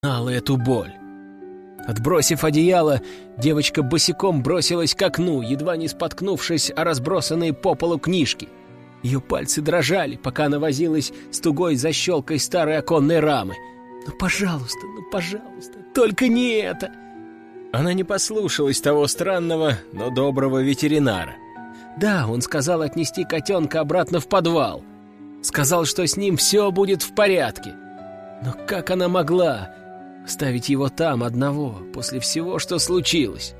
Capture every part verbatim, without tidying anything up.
знала эту боль. Отбросив одеяло, девочка босиком бросилась к окну, едва не споткнувшись о разбросанные по полу книжки. Ее пальцы дрожали, пока она возилась с тугой защелкой старой оконной рамы. «Ну, пожалуйста, ну, пожалуйста, только не это!» Она не послушалась того странного, но доброго ветеринара. Да, он сказал отнести котенка обратно в подвал. Сказал, что с ним все будет в порядке. Но как она могла оставить его там одного после всего, что случилось?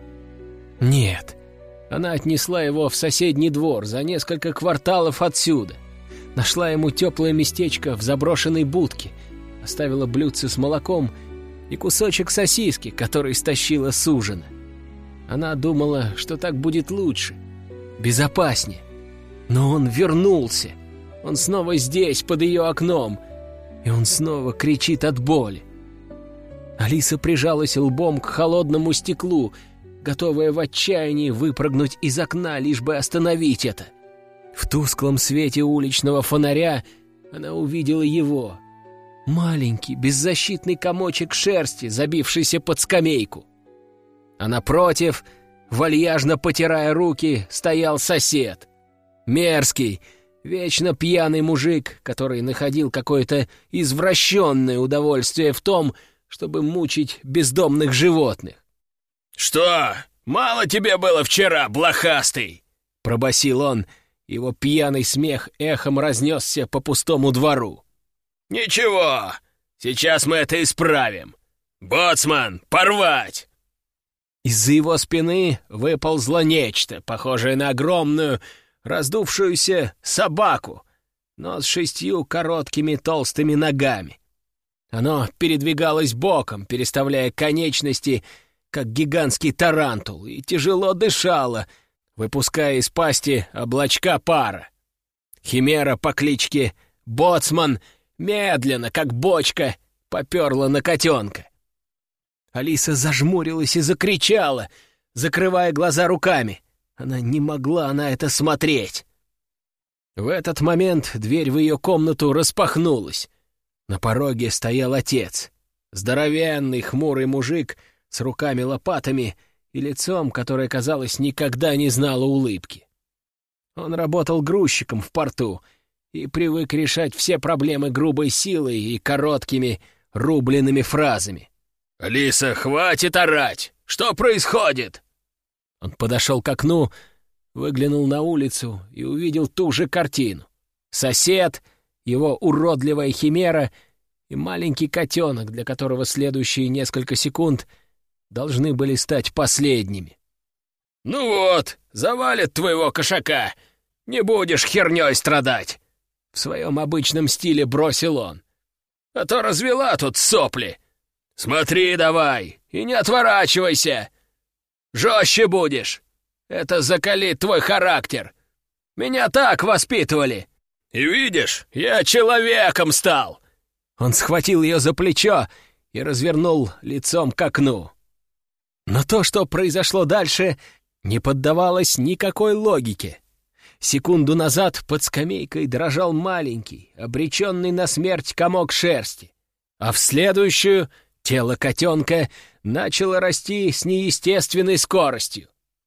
Нет, она отнесла его в соседний двор за несколько кварталов отсюда. Нашла ему теплое местечко в заброшенной будке, оставила блюдце с молоком и кусочек сосиски, который стащила с ужина. Она думала, что так будет лучше, безопаснее. Но он вернулся. Он снова здесь, под ее окном, и он снова кричит от боли. Алиса прижалась лбом к холодному стеклу, готовая в отчаянии выпрыгнуть из окна, лишь бы остановить это. В тусклом свете уличного фонаря она увидела его. Маленький, беззащитный комочек шерсти, забившийся под скамейку. А напротив, вальяжно потирая руки, стоял сосед. Мерзкий, вечно пьяный мужик, который находил какое-то извращенное удовольствие в том, чтобы мучить бездомных животных. «Что, мало тебе было вчера, блохастый?» — пробасил он. Его пьяный смех эхом разнесся по пустому двору. «Ничего, сейчас мы это исправим. Боцман, порвать!» Из-за его спины выползло нечто, похожее на огромную, раздувшуюся собаку, но с шестью короткими толстыми ногами. Оно передвигалось боком, переставляя конечности, как гигантский тарантул, и тяжело дышало, выпуская из пасти облачка пара. Химера по кличке Боцман медленно, как бочка, поперла на котенка. Алиса зажмурилась и закричала, закрывая глаза руками. Она не могла на это смотреть. В этот момент дверь в ее комнату распахнулась. На пороге стоял отец. Здоровенный, хмурый мужик с руками-лопатами и лицом, которое, казалось, никогда не знало улыбки. Он работал грузчиком в порту и привык решать все проблемы грубой силой и короткими рубленными фразами. «Алиса, хватит орать! Что происходит?» Он подошел к окну, выглянул на улицу и увидел ту же картину. Сосед, его уродливая химера и маленький котенок, для которого следующие несколько секунд должны были стать последними. «Ну вот, завалит твоего кошака! Не будешь херней страдать!» В своем обычном стиле бросил он. «А то развела тут сопли! Смотри давай и не отворачивайся! Жестче будешь! Это закалит твой характер! Меня так воспитывали! И видишь, я человеком стал!» Он схватил ее за плечо и развернул лицом к окну. Но то, что произошло дальше, не поддавалось никакой логике. Секунду назад под скамейкой дрожал маленький, обреченный на смерть комок шерсти, а в следующую тело котенка начало расти с неестественной скоростью.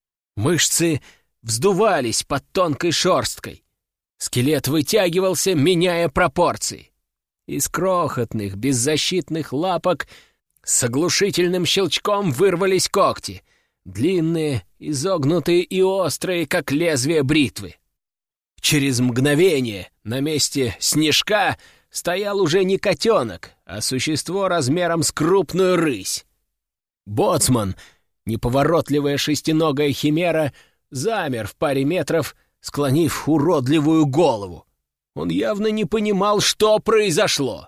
Мышцы вздувались под тонкой шерсткой. Скелет вытягивался, меняя пропорции. Из крохотных, беззащитных лапок с оглушительным щелчком вырвались когти, длинные, изогнутые и острые, как лезвие бритвы. Через мгновение на месте снежка стоял уже не котенок, а существо размером с крупную рысь. Боцман, неповоротливая шестиногая химера, замер в паре метров, склонив уродливую голову. Он явно не понимал, что произошло.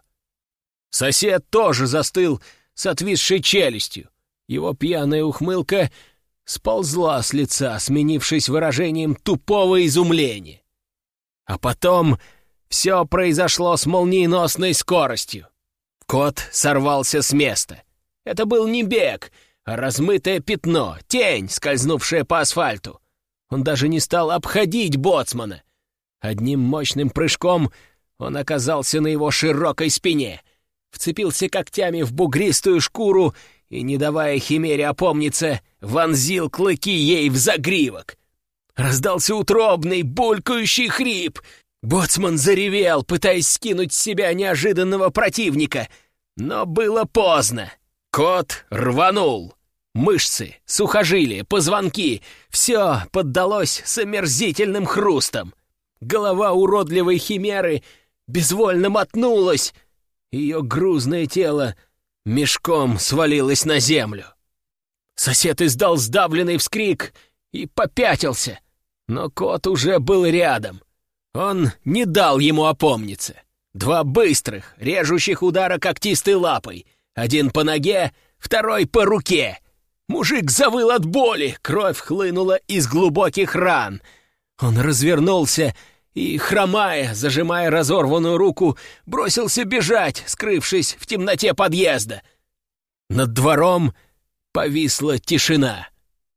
Сосед тоже застыл с отвисшей челюстью. Его пьяная ухмылка сползла с лица, сменившись выражением тупого изумления. А потом все произошло с молниеносной скоростью. Кот сорвался с места. Это был не бег, а размытое пятно, тень, скользнувшая по асфальту. Он даже не стал обходить боцмана. Одним мощным прыжком он оказался на его широкой спине. вцепился когтями в бугристую шкуру и, не давая химере опомниться, вонзил клыки ей в загривок. Раздался утробный, булькающий хрип. Боцман заревел, пытаясь скинуть с себя неожиданного противника, но было поздно. Кот рванул. Мышцы, сухожилия, позвонки — все поддалось с омерзительным хрустом. Голова уродливой химеры безвольно мотнулась, ее грузное тело мешком свалилось на землю. Сосед издал сдавленный вскрик и попятился, но кот уже был рядом. Он не дал ему опомниться. Два быстрых, режущих удара когтистой лапой. Один по ноге, второй по руке. Мужик завыл от боли, кровь хлынула из глубоких ран. Он развернулся и, хромая, зажимая разорванную руку, бросился бежать, скрывшись в темноте подъезда. Над двором повисла тишина.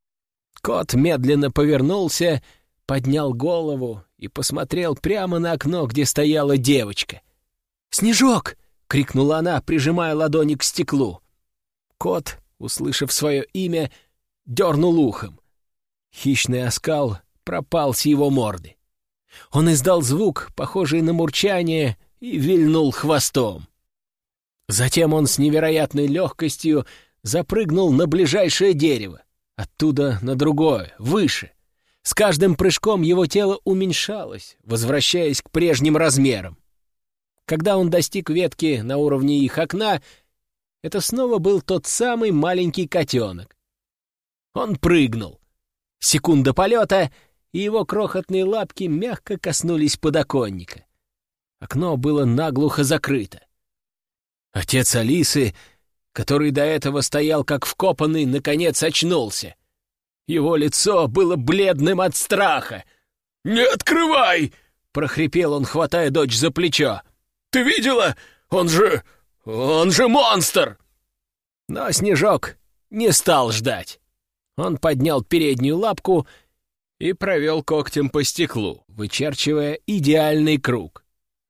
Кот медленно повернулся, поднял голову и посмотрел прямо на окно, где стояла девочка. «Снежок!» — крикнула она, прижимая ладони к стеклу. Кот, услышав свое имя, дернул ухом. Хищный оскал пропал с его морды. Он издал звук, похожий на мурчание, и вильнул хвостом. Затем он с невероятной легкостью запрыгнул на ближайшее дерево, оттуда на другое, выше. С каждым прыжком его тело уменьшалось, возвращаясь к прежним размерам. Когда он достиг ветки на уровне их окна, это снова был тот самый маленький котенок. Он прыгнул. Секунда полета, и его крохотные лапки мягко коснулись подоконника. Окно было наглухо закрыто. Отец Алисы, который до этого стоял как вкопанный, наконец очнулся. Его лицо было бледным от страха. «Не открывай!» — прохрипел он, хватая дочь за плечо. «Ты видела? Он же... он же монстр!» Но Снежок не стал ждать. Он поднял переднюю лапку и провел когтем по стеклу, вычерчивая идеальный круг.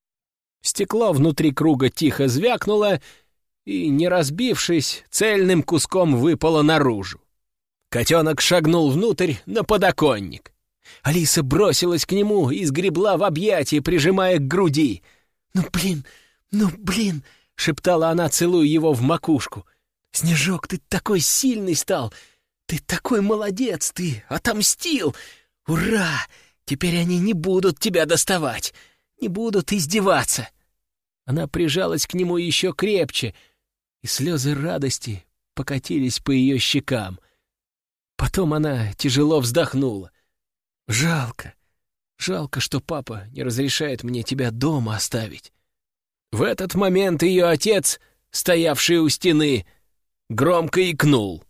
Стекло внутри круга тихо звякнуло и, не разбившись, цельным куском выпало наружу. Котенок шагнул внутрь на подоконник. Алиса бросилась к нему и сгребла в объятия, прижимая к груди. «Ну, блин, ну, блин!» — шептала она, целуя его в макушку. «Снежок, ты такой сильный стал! Ты такой молодец! Ты отомстил! Ура! Теперь они не будут тебя доставать, не будут издеваться!» Она прижалась к нему еще крепче, и слезы радости покатились по ее щекам. Потом она тяжело вздохнула. «Жалко, жалко, что папа не разрешает мне тебя дома оставить». В этот момент ее отец, стоявший у стены, громко икнул.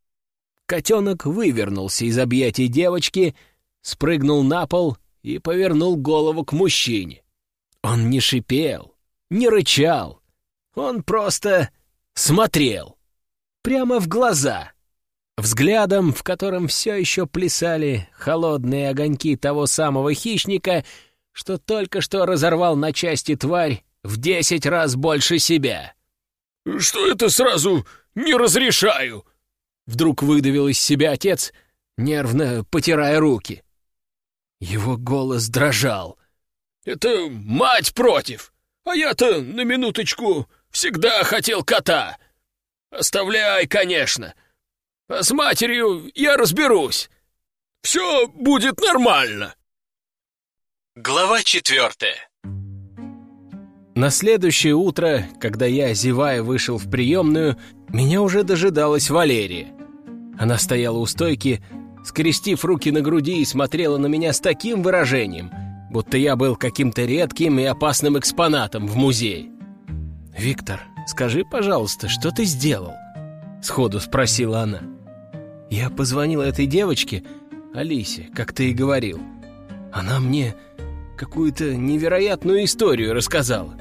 Котенок вывернулся из объятий девочки, спрыгнул на пол и повернул голову к мужчине. Он не шипел, не рычал, он просто смотрел прямо в глаза. Взглядом, в котором все еще плясали холодные огоньки того самого хищника, что только что разорвал на части тварь в десять раз больше себя. «Что это сразу не разрешаю?» Вдруг выдавил из себя отец, нервно потирая руки. Его голос дрожал. «Это мать против, а я-то на минуточку всегда хотел кота. Оставляй, конечно. А с матерью я разберусь. Все будет нормально». Глава четвертая. На следующее утро, когда я, зевая, вышел в приемную, меня уже дожидалась Валерия. Она стояла у стойки, скрестив руки на груди, и смотрела на меня с таким выражением, будто я был каким-то редким и опасным экспонатом в музее. «Виктор, скажи, пожалуйста, что ты сделал?» — сходу спросила она. «Я позвонила этой девочке, Алисе, как ты и говорил. Она мне какую-то невероятную историю рассказала».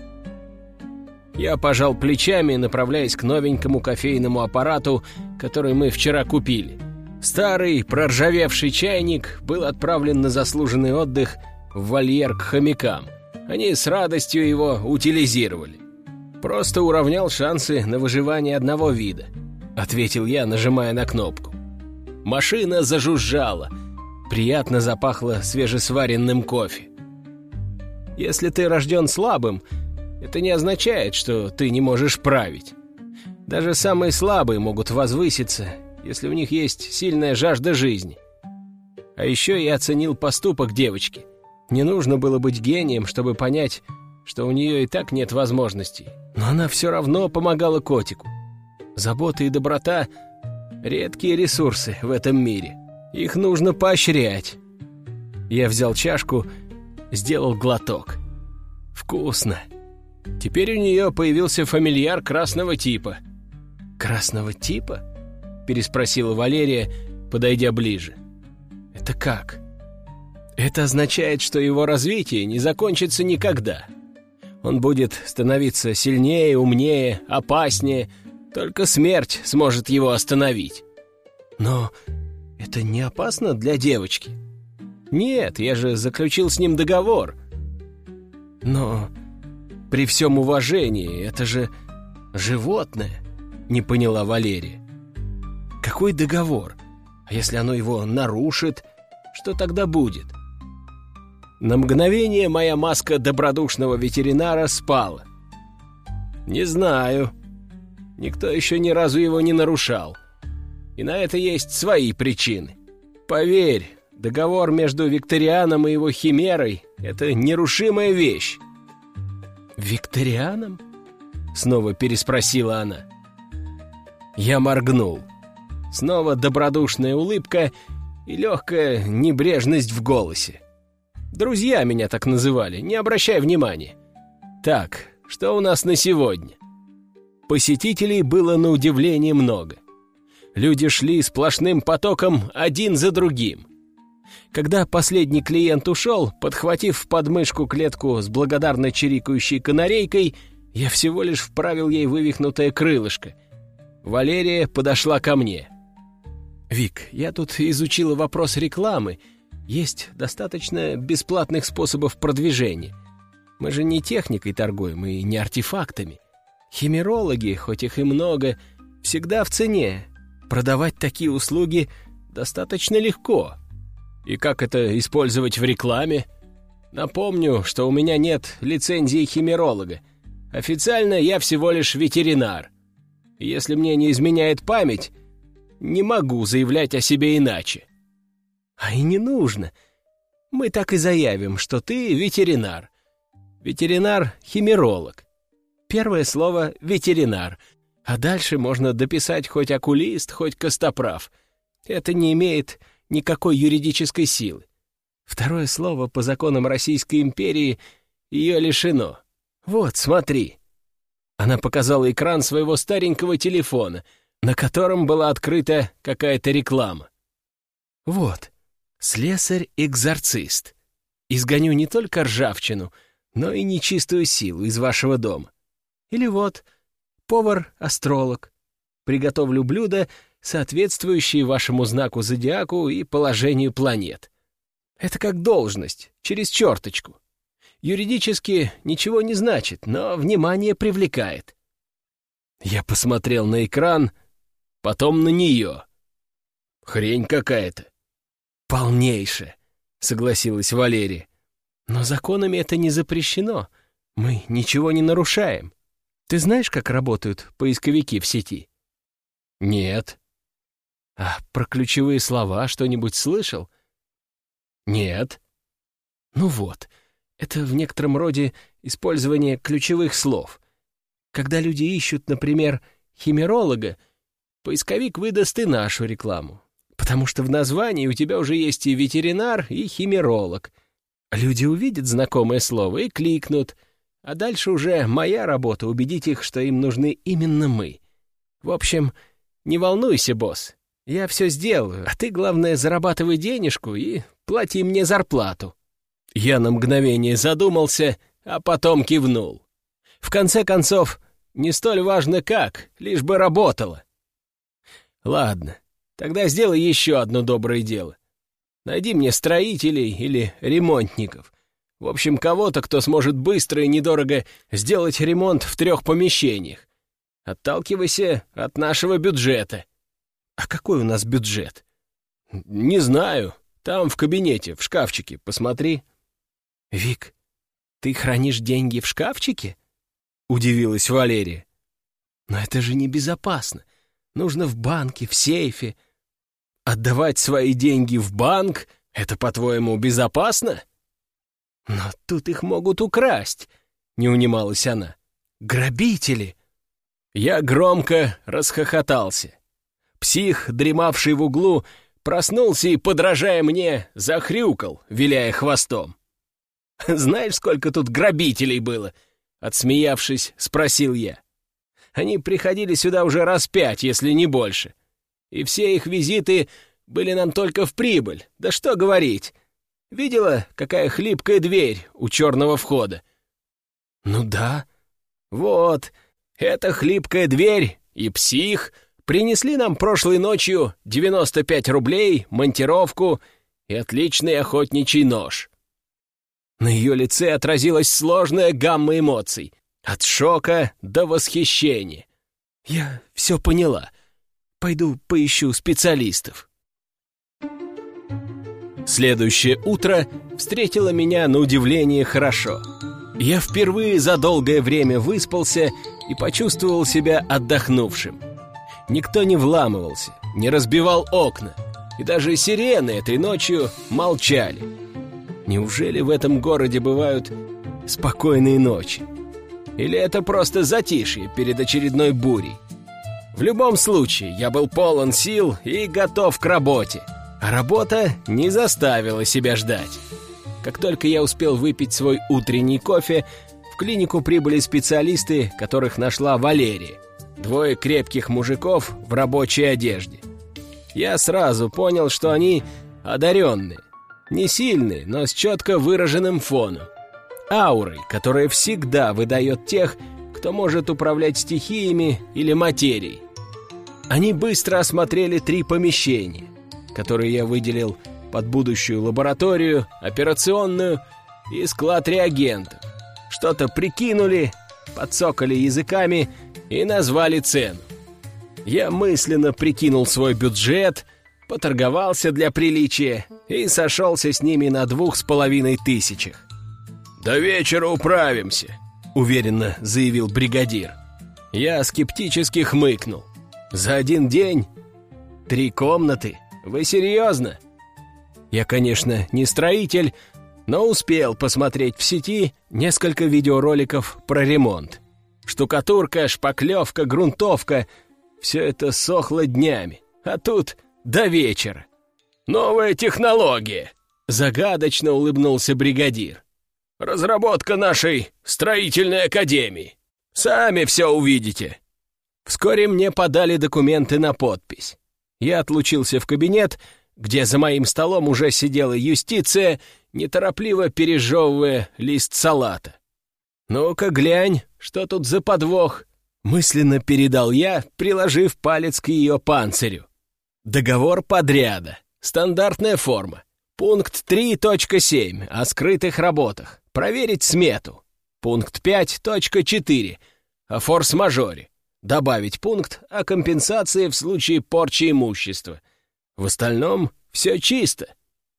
Я пожал плечами, направляясь к новенькому кофейному аппарату, который мы вчера купили. Старый, проржавевший чайник был отправлен на заслуженный отдых в вольер к хомякам. Они с радостью его утилизировали. «Просто уравнял шансы на выживание одного вида», — ответил я, нажимая на кнопку. Машина зажужжала. Приятно запахло свежесваренным кофе. Если ты рожден слабым, это не означает, что ты не можешь править. Даже самые слабые могут возвыситься, если у них есть сильная жажда жизни. А еще я оценил поступок девочки. Не нужно было быть гением, чтобы понять, что у нее и так нет возможностей. Но она все равно помогала котику. Забота и доброта — редкие ресурсы в этом мире. Их нужно поощрять. Я взял чашку, сделал глоток. Вкусно. Теперь у нее появился фамильяр красного типа. «Красного типа?» — переспросила Валерия, подойдя ближе. «Это как?» «Это означает, что его развитие не закончится никогда. Он будет становиться сильнее, умнее, опаснее. Только смерть сможет его остановить». «Но это не опасно для девочки?» «Нет, я же заключил с ним договор». «Но при всем уважении, это же животное», — не поняла Валерия. «Какой договор? А если оно его нарушит, что тогда будет?» На мгновение моя маска добродушного ветеринара спала. «Не знаю. Никто еще ни разу его не нарушал. И на это есть свои причины. Поверь, договор между Викторианом и его химерой — это нерушимая вещь». «Викторианом?» — снова переспросила она. Я моргнул. Снова добродушная улыбка и легкая небрежность в голосе. Друзья меня так называли, не обращай внимания. Так, что у нас на сегодня? Посетителей было на удивление много. Люди шли сплошным потоком один за другим. Когда последний клиент ушел, подхватив в подмышку клетку с благодарно чирикающей канарейкой, я всего лишь вправил ей вывихнутое крылышко. Валерия подошла ко мне. «Вик, я тут изучила вопрос рекламы. Есть достаточно бесплатных способов продвижения. Мы же не техникой торгуем и не артефактами. Химерологи, хоть их и много, всегда в цене. Продавать такие услуги достаточно легко. И как это использовать в рекламе? Напомню, что у меня нет лицензии химеролога. Официально я всего лишь ветеринар. И если мне не изменяет память, не могу заявлять о себе иначе». «А и не нужно. Мы так и заявим, что ты ветеринар. Ветеринар-химеролог. Первое слово — ветеринар, а дальше можно дописать хоть окулист, хоть костоправ. Это не имеет никакой юридической силы. Второе слово по законам Российской империи ее лишено. Вот, смотри». Она показала экран своего старенького телефона, на котором была открыта какая-то реклама. «Вот, слесарь-экзорцист. Изгоню не только ржавчину, но и нечистую силу из вашего дома. Или вот, повар-астролог. Приготовлю блюда, соответствующие вашему знаку зодиаку и положению планет. Это как должность, через черточку. Юридически ничего не значит, но внимание привлекает». Я посмотрел на экран, потом на нее. Хрень какая-то. «Полнейшая», — согласилась Валерия. «Но законами это не запрещено. Мы ничего не нарушаем. Ты знаешь, как работают поисковики в сети?» «Нет». «А про ключевые слова что-нибудь слышал?» «Нет». «Ну вот, это в некотором роде использование ключевых слов. Когда люди ищут, например, химеролога, поисковик выдаст и нашу рекламу. Потому что в названии у тебя уже есть и ветеринар, и химеролог. Люди увидят знакомое слово и кликнут, а дальше уже моя работа — убедить их, что им нужны именно мы. В общем, не волнуйся, босс, я все сделаю, а ты, главное, зарабатывай денежку и плати мне зарплату». Я на мгновение задумался, а потом кивнул. В конце концов, не столь важно как, лишь бы работало. «Ладно, тогда сделай еще одно доброе дело. Найди мне строителей или ремонтников. В общем, кого-то, кто сможет быстро и недорого сделать ремонт в трех помещениях. Отталкивайся от нашего бюджета. А какой у нас бюджет? Не знаю. Там в кабинете, в шкафчике, посмотри. Вик, ты хранишь деньги в шкафчике? Удивилась Валерия. Но это же небезопасно. Нужно в банке, в сейфе. Отдавать свои деньги в банк — это, по-твоему, безопасно? Но тут их могут украсть, не унималась она. Грабители! Я громко расхохотался. Псих, дремавший в углу, проснулся и, подражая мне, захрюкал, виляя хвостом. «Знаешь, сколько тут грабителей было?» — отсмеявшись, спросил я. Они приходили сюда уже раз пять, если не больше. И все их визиты были нам только в прибыль. Да что говорить. Видела, какая хлипкая дверь у черного входа? Ну да. Вот, эта хлипкая дверь и псих принесли нам прошлой ночью девяносто пять рублей, монтировку и отличный охотничий нож. На ее лице отразилась сложная гамма эмоций. От шока до восхищения. Я все поняла. Пойду поищу специалистов. Следующее утро встретило меня на удивление хорошо. Я впервые за долгое время выспался и почувствовал себя отдохнувшим. Никто не вламывался, не разбивал окна, и даже сирены этой ночью молчали. Неужели в этом городе бывают спокойные ночи? Или это просто затишье перед очередной бурей? В любом случае, я был полон сил и готов к работе. А работа не заставила себя ждать. Как только я успел выпить свой утренний кофе, в клинику прибыли специалисты, которых нашла Валерия. Двое крепких мужиков в рабочей одежде. Я сразу понял, что они одаренные. Не сильные, но с четко выраженным фоном. Аурой, которая всегда выдает тех, кто может управлять стихиями или материей. Они быстро осмотрели три помещения, которые я выделил под будущую лабораторию, операционную и склад реагентов. Что-то прикинули, подсокали языками и назвали цену. Я мысленно прикинул свой бюджет, поторговался для приличия и сошелся с ними на двух с половиной тысячах. «До вечера управимся», — уверенно заявил бригадир. Я скептически хмыкнул. «За один день? Три комнаты? Вы серьезно?» Я, конечно, не строитель, но успел посмотреть в сети несколько видеороликов про ремонт. Штукатурка, шпаклевка, грунтовка — все это сохло днями, а тут до вечера. «Новая технология», — загадочно улыбнулся бригадир. «Разработка нашей строительной академии. Сами все увидите». Вскоре мне подали документы на подпись. Я отлучился в кабинет, где за моим столом уже сидела юстиция, неторопливо пережевывая лист салата. «Ну-ка, глянь, что тут за подвох?» — мысленно передал я, приложив палец к ее панцирю. Договор подряда. Стандартная форма. Пункт три точка семь о скрытых работах. Проверить смету. Пункт пять точка четыре о форс-мажоре. Добавить пункт о компенсации в случае порчи имущества. В остальном все чисто.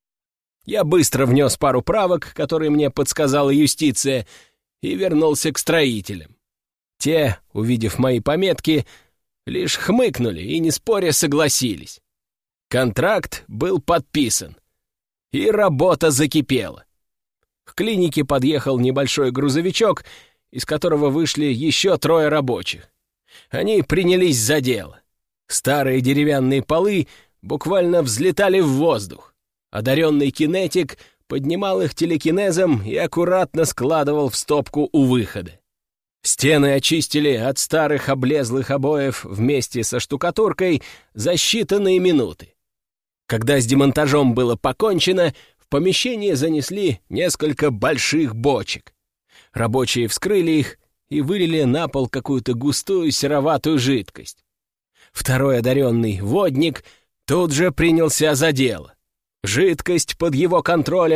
Я быстро внес пару правок, которые мне подсказала юстиция, и вернулся к строителям. Те, увидев мои пометки, лишь хмыкнули и, не споря, согласились. Контракт был подписан, и работа закипела. К клинике подъехал небольшой грузовичок, из которого вышли еще трое рабочих. Они принялись за дело. Старые деревянные полы буквально взлетали в воздух. Одаренный кинетик поднимал их телекинезом и аккуратно складывал в стопку у выхода. Стены очистили от старых облезлых обоев вместе со штукатуркой за считанные минуты. Когда с демонтажом было покончено, в помещение занесли несколько больших бочек. Рабочие вскрыли их и вылили на пол какую-то густую сероватую жидкость. Второй одаренный водник тут же принялся за дело. Жидкость под его контролем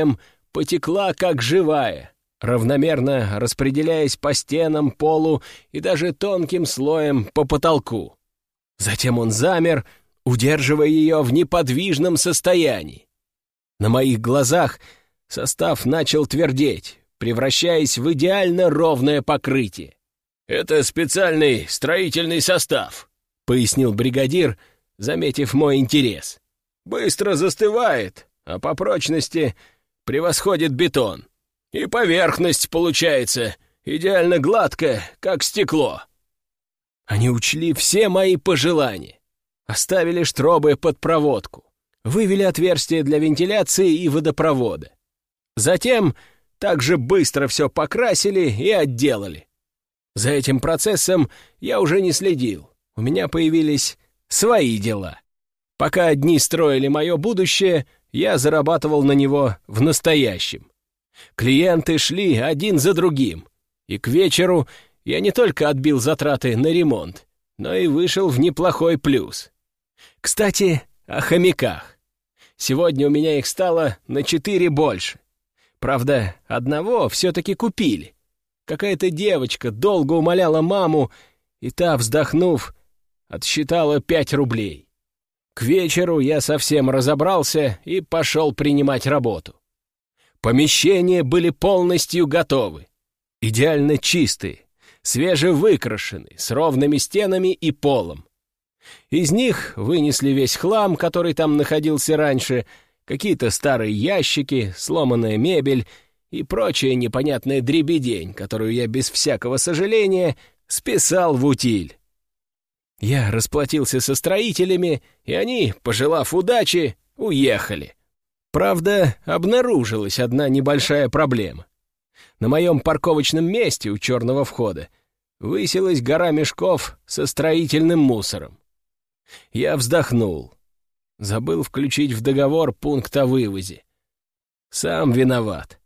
потекла как живая, равномерно распределяясь по стенам, полу и даже тонким слоем по потолку. Затем он замер, удерживая ее в неподвижном состоянии. На моих глазах состав начал твердеть, превращаясь в идеально ровное покрытие. «Это специальный строительный состав», — пояснил бригадир, заметив мой интерес. «Быстро застывает, а по прочности превосходит бетон. И поверхность получается идеально гладкая, как стекло». Они учли все мои пожелания. Оставили штробы под проводку, вывели отверстия для вентиляции и водопровода. Затем также быстро все покрасили и отделали. За этим процессом я уже не следил. У меня появились свои дела. Пока одни строили мое будущее, я зарабатывал на него в настоящем. Клиенты шли один за другим, и к вечеру я не только отбил затраты на ремонт, но и вышел в неплохой плюс. Кстати, о хомяках. Сегодня у меня их стало на четыре больше. Правда, одного все-таки купили. Какая-то девочка долго умоляла маму, и та, вздохнув, отсчитала пять рублей. К вечеру я совсем разобрался и пошел принимать работу. Помещения были полностью готовы. Идеально чистые, свежевыкрашенные, с ровными стенами и полом. Из них вынесли весь хлам, который там находился раньше, какие-то старые ящики, сломанная мебель и прочая непонятная дребедень, которую я без всякого сожаления списал в утиль. Я расплатился со строителями, и они, пожелав удачи, уехали. Правда, обнаружилась одна небольшая проблема. На моем парковочном месте у черного входа высилась гора мешков со строительным мусором. Я вздохнул. Забыл включить в договор пункт о вывозе. Сам виноват.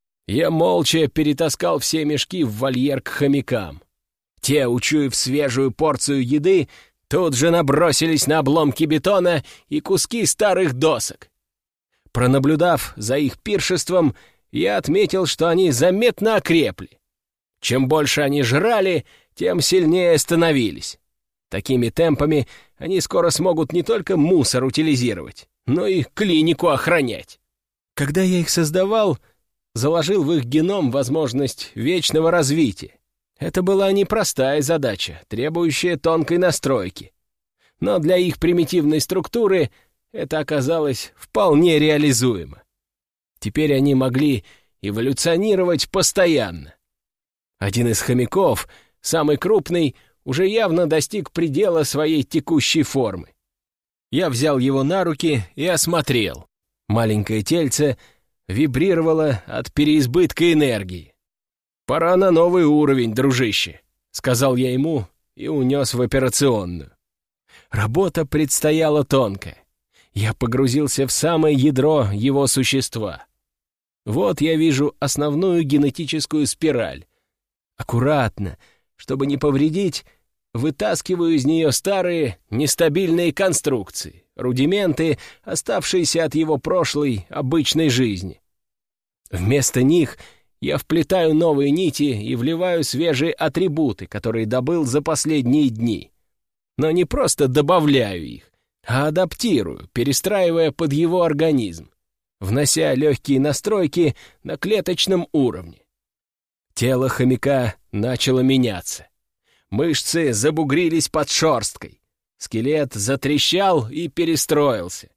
Я молча перетаскал все мешки в вольер к хомякам. Те, учуяв свежую порцию еды, тут же набросились на обломки бетона и куски старых досок. Пронаблюдав за их пиршеством, я отметил, что они заметно окрепли. Чем больше они жрали, тем сильнее становились. Такими темпами они скоро смогут не только мусор утилизировать, но и клинику охранять. Когда я их создавал, заложил в их геном возможность вечного развития. Это была непростая задача, требующая тонкой настройки. Но для их примитивной структуры это оказалось вполне реализуемо. Теперь они могли эволюционировать постоянно. Один из хомяков, самый крупный, уже явно достиг предела своей текущей формы. Я взял его на руки и осмотрел. Маленькое тельце вибрировало от переизбытка энергии. «Пора на новый уровень, дружище», — сказал я ему и унес в операционную. Работа предстояла тонкая. Я погрузился в самое ядро его существа. Вот я вижу основную генетическую спираль. Аккуратно, чтобы не повредить, вытаскиваю из нее старые нестабильные конструкции, рудименты, оставшиеся от его прошлой обычной жизни. Вместо них я вплетаю новые нити и вливаю свежие атрибуты, которые добыл за последние дни. Но не просто добавляю их, а адаптирую, перестраивая под его организм, внося легкие настройки на клеточном уровне. Тело хомяка начало меняться. Мышцы забугрились под шерсткой. Скелет затрещал и перестроился.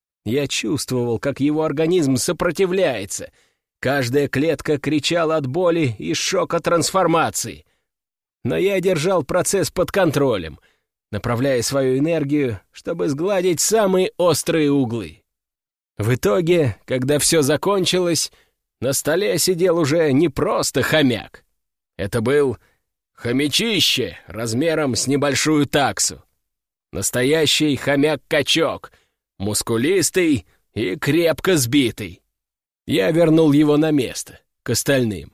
Я чувствовал, как его организм сопротивляется. Каждая клетка кричала от боли и шока трансформации. Но я держал процесс под контролем, направляя свою энергию, чтобы сгладить самые острые углы. В итоге, когда все закончилось, на столе сидел уже не просто хомяк. Это был хомячище размером с небольшую таксу. Настоящий хомяк-качок, мускулистый и крепко сбитый. Я вернул его на место, к остальным.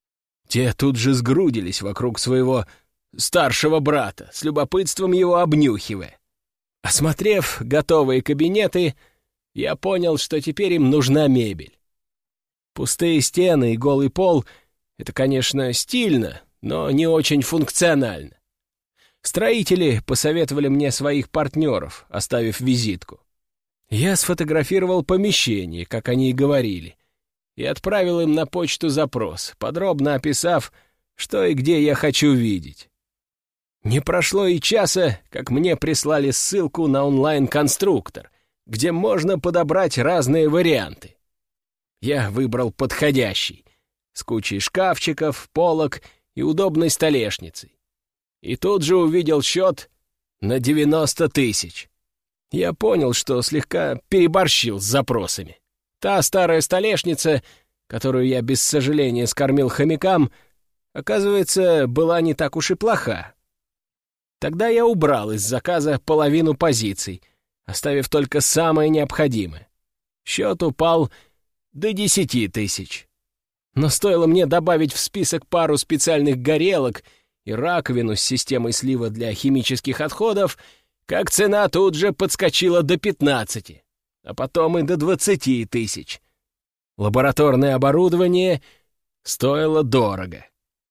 Те тут же сгрудились вокруг своего старшего брата, с любопытством его обнюхивая. Осмотрев готовые кабинеты, я понял, что теперь им нужна мебель. Пустые стены и голый пол — это, конечно, стильно, но не очень функционально. Строители посоветовали мне своих партнеров, оставив визитку. Я сфотографировал помещение, как они и говорили, и отправил им на почту запрос, подробно описав, что и где я хочу видеть. Не прошло и часа, как мне прислали ссылку на онлайн-конструктор, где можно подобрать разные варианты. Я выбрал подходящий, с кучей шкафчиков, полок и удобной столешницей. И тут же увидел счет на девяносто тысяч. Я понял, что слегка переборщил с запросами. Та старая столешница, которую я без сожаления скормил хомякам, оказывается, была не так уж и плоха. Тогда я убрал из заказа половину позиций, оставив только самое необходимое. Счет упал до десяти тысяч. Но стоило мне добавить в список пару специальных горелок и раковину с системой слива для химических отходов, как цена тут же подскочила до пятнадцати, а потом и до двадцати тысяч. Лабораторное оборудование стоило дорого.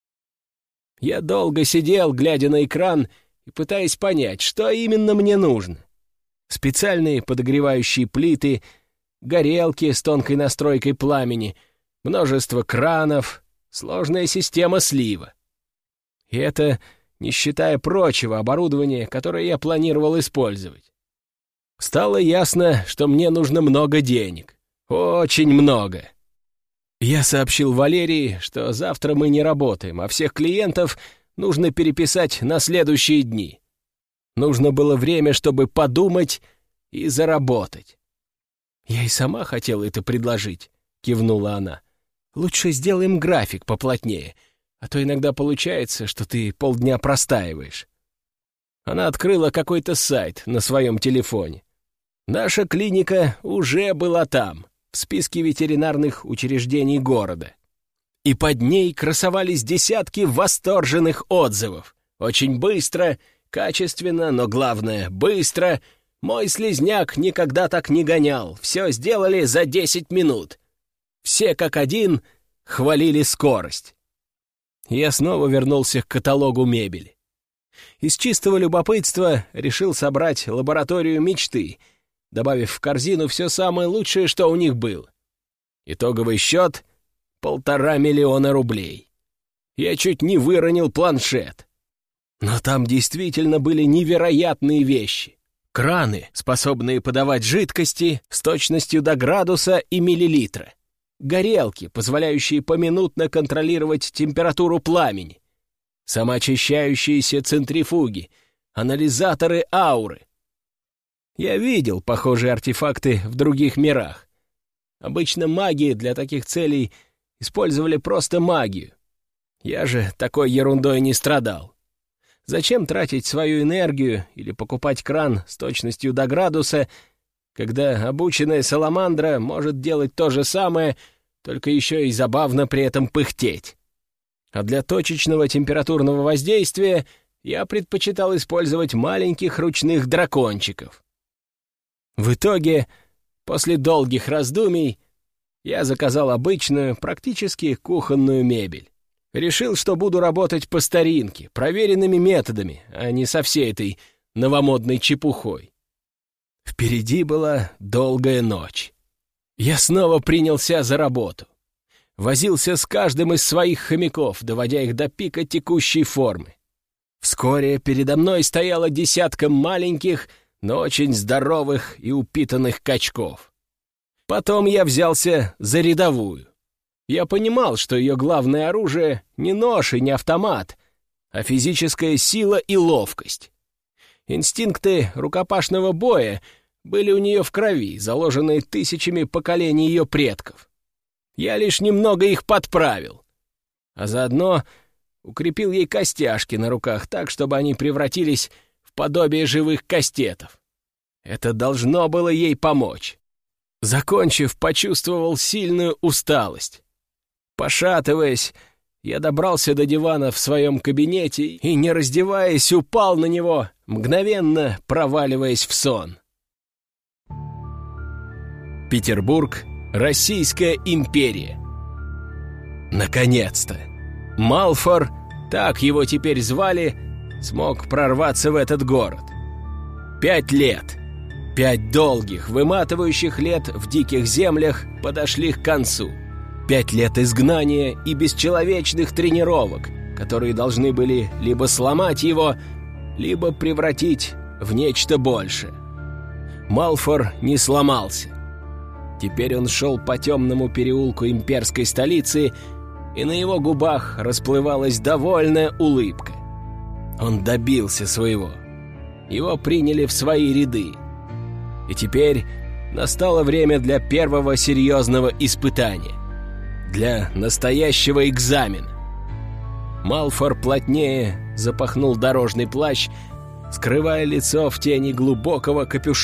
Я долго сидел, глядя на экран и пытаясь понять, что именно мне нужно. Специальные подогревающие плиты, горелки с тонкой настройкой пламени, множество кранов, сложная система слива. И это не считая прочего оборудования, которое я планировал использовать. Стало ясно, что мне нужно много денег. Очень много. Я сообщил Валерии, что завтра мы не работаем, а всех клиентов нужно переписать на следующие дни. Нужно было время, чтобы подумать и заработать. «Я и сама хотела это предложить», — кивнула она. «Лучше сделаем график поплотнее, а то иногда получается, что ты полдня простаиваешь». Она открыла какой-то сайт на своем телефоне. Наша клиника уже была там, в списке ветеринарных учреждений города. И под ней красовались десятки восторженных отзывов. Очень быстро, качественно, но главное, быстро. Мой слизняк никогда так не гонял. Все сделали за десять минут. Все как один хвалили скорость. Я снова вернулся к каталогу мебели. Из чистого любопытства решил собрать лабораторию мечты, добавив в корзину все самое лучшее, что у них было. Итоговый счет — полтора миллиона рублей. Я чуть не выронил планшет. Но там действительно были невероятные вещи. Краны, способные подавать жидкости с точностью до градуса и миллилитра. Горелки, позволяющие поминутно контролировать температуру пламени. Самоочищающиеся центрифуги, анализаторы ауры. Я видел похожие артефакты в других мирах. Обычно маги для таких целей использовали просто магию. Я же такой ерундой не страдал. Зачем тратить свою энергию или покупать кран с точностью до градуса, когда обученная саламандра может делать то же самое, только еще и забавно при этом пыхтеть? А для точечного температурного воздействия я предпочитал использовать маленьких ручных дракончиков. В итоге, после долгих раздумий, я заказал обычную, практически кухонную мебель. Решил, что буду работать по старинке, проверенными методами, а не со всей этой новомодной чепухой. Впереди была долгая ночь. Я снова принялся за работу. Возился с каждым из своих хомяков, доводя их до пика текущей формы. Вскоре передо мной стояла десятка маленьких, но очень здоровых и упитанных качков. Потом я взялся за рядовую. Я понимал, что ее главное оружие не нож и не автомат, а физическая сила и ловкость. Инстинкты рукопашного боя были у нее в крови, заложенные тысячами поколений ее предков. Я лишь немного их подправил, а заодно укрепил ей костяшки на руках так, чтобы они превратились в подобие живых кастетов. Это должно было ей помочь. Закончив, почувствовал сильную усталость. Пошатываясь, я добрался до дивана в своем кабинете и, не раздеваясь, упал на него, мгновенно проваливаясь в сон. Петербург, Российская империя. Наконец-то! Малфор, так его теперь звали, смог прорваться в этот город. Пять лет, пять долгих, выматывающих лет в диких землях подошли к концу. Пять лет изгнания и бесчеловечных тренировок, которые должны были либо сломать его, либо превратить в нечто большее. Малфор не сломался. Теперь он шел по темному переулку имперской столицы, и на его губах расплывалась довольная улыбка. Он добился своего. Его приняли в свои ряды. И теперь настало время для первого серьезного испытания. Для настоящего экзамена. Малфор плотнее запахнул дорожный плащ, скрывая лицо в тени глубокого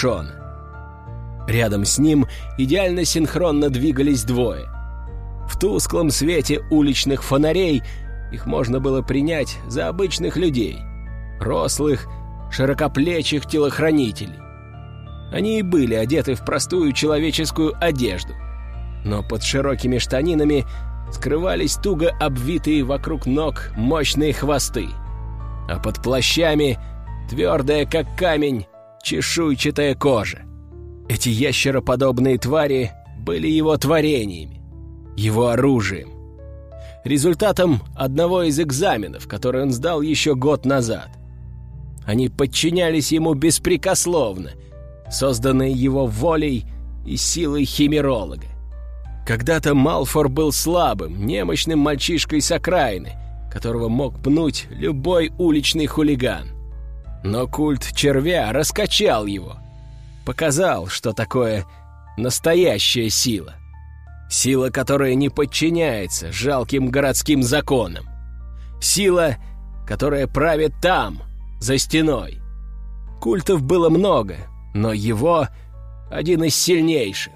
капюшона. Рядом с ним идеально синхронно двигались двое. В тусклом свете уличных фонарей их можно было принять за обычных людей, рослых, широкоплечих телохранителей. Они и были одеты в простую человеческую одежду, но под широкими штанинами скрывались туго обвитые вокруг ног мощные хвосты, а под плащами твердая, как камень, чешуйчатая кожа. Эти ящероподобные твари были его творениями, его оружием, результатом одного из экзаменов, который он сдал еще год назад. Они подчинялись ему беспрекословно, созданные его волей и силой химеролога. Когда-то Малфор был слабым, немощным мальчишкой с окраины, которого мог пнуть любой уличный хулиган. Но культ червя раскачал его, показал, что такое настоящая сила. Сила, которая не подчиняется жалким городским законам. Сила, которая правит там, за стеной. Культов было много, но его один из сильнейших.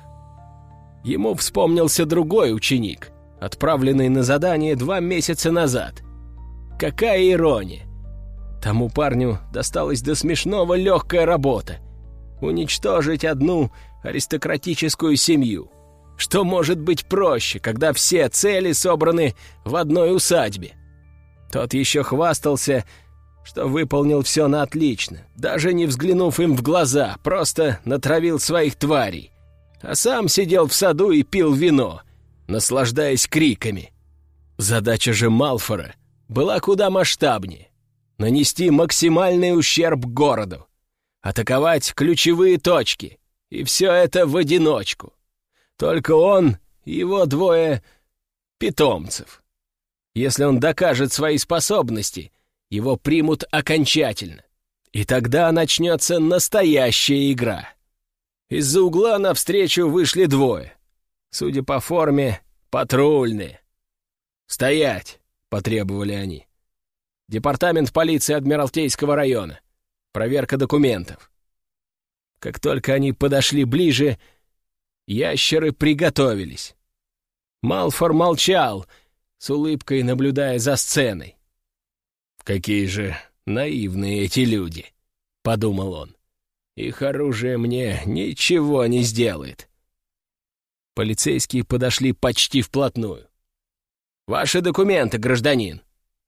Ему вспомнился другой ученик, отправленный на задание два месяца назад. Какая ирония! Тому парню досталась до смешного легкая работа — уничтожить одну аристократическую семью. Что может быть проще, когда все цели собраны в одной усадьбе? Тот еще хвастался, что выполнил все на отлично, даже не взглянув им в глаза, просто натравил своих тварей, а сам сидел в саду и пил вино, наслаждаясь криками. Задача же Малфора была куда масштабнее — нанести максимальный ущерб городу, атаковать ключевые точки, и все это в одиночку. Только он и его двое питомцев. Если он докажет свои способности, его примут окончательно, и тогда начнется настоящая игра. Из-за угла навстречу вышли двое. Судя по форме, патрульные. «Стоять!» — потребовали они. «Департамент полиции Адмиралтейского района. Проверка документов». Как только они подошли ближе, ящеры приготовились. Малфор молчал, с улыбкой наблюдая за сценой. «Какие же наивные эти люди!» — подумал он. «Их оружие мне ничего не сделает». Полицейские подошли почти вплотную. «Ваши документы, гражданин!»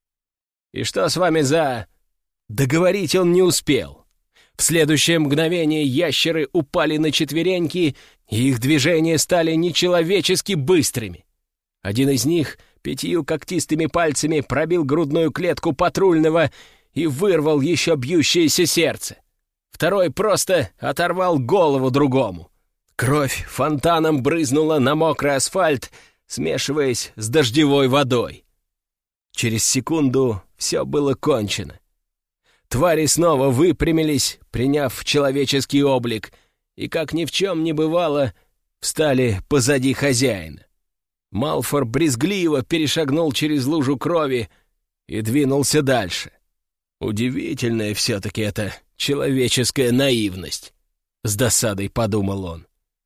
«И что с вами за...» Договорить он не успел. В следующее мгновение ящеры упали на четвереньки, и их движения стали нечеловечески быстрыми. Один из них пятью когтистыми пальцами пробил грудную клетку патрульного и вырвал еще бьющееся сердце. Второй просто оторвал голову другому. Кровь фонтаном брызнула на мокрый асфальт, смешиваясь с дождевой водой. Через секунду все было кончено. Твари снова выпрямились, приняв человеческий облик, и, как ни в чем не бывало, встали позади хозяина. Малфор брезгливо перешагнул через лужу крови и двинулся дальше. Удивительная все-таки эта человеческая наивность, — с досадой подумал он.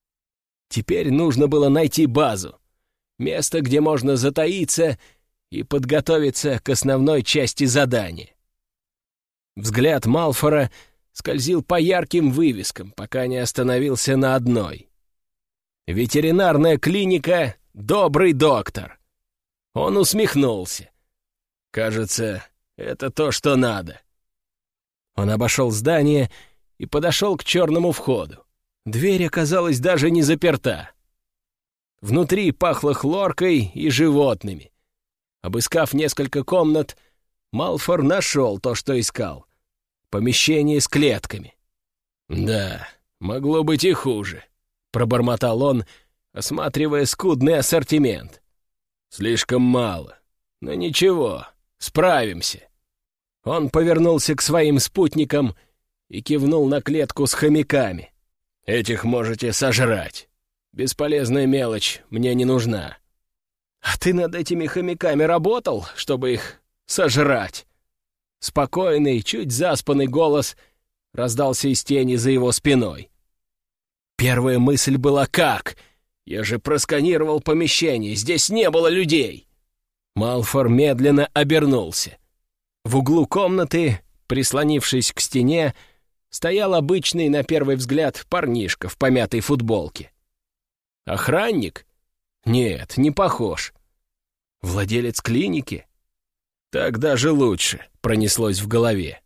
Теперь нужно было найти базу, место, где можно затаиться и подготовиться к основной части задания. Взгляд Малфора скользил по ярким вывескам, пока не остановился на одной. Ветеринарная клиника «Добрый доктор». Он усмехнулся. Кажется, это то, что надо. Он обошел здание и подошел к черному входу. Дверь оказалась даже не заперта. Внутри пахло хлоркой и животными. Обыскав несколько комнат, Малфор нашел то, что искал. Помещение с клетками. «Да, могло быть и хуже», — пробормотал он, осматривая скудный ассортимент. «Слишком мало. Но ничего, справимся». Он повернулся к своим спутникам и кивнул на клетку с хомяками. «Этих можете сожрать. Бесполезная мелочь мне не нужна». «А ты над этими хомяками работал, чтобы их сожрать?» Спокойный, чуть заспанный голос раздался из тени за его спиной. Первая мысль была: «Как? Я же просканировал помещение, здесь не было людей!» Малфор медленно обернулся. В углу комнаты, прислонившись к стене, стоял обычный, на первый взгляд, парнишка в помятой футболке. Охранник? Нет, не похож. Владелец клиники? Так даже лучше, пронеслось в голове.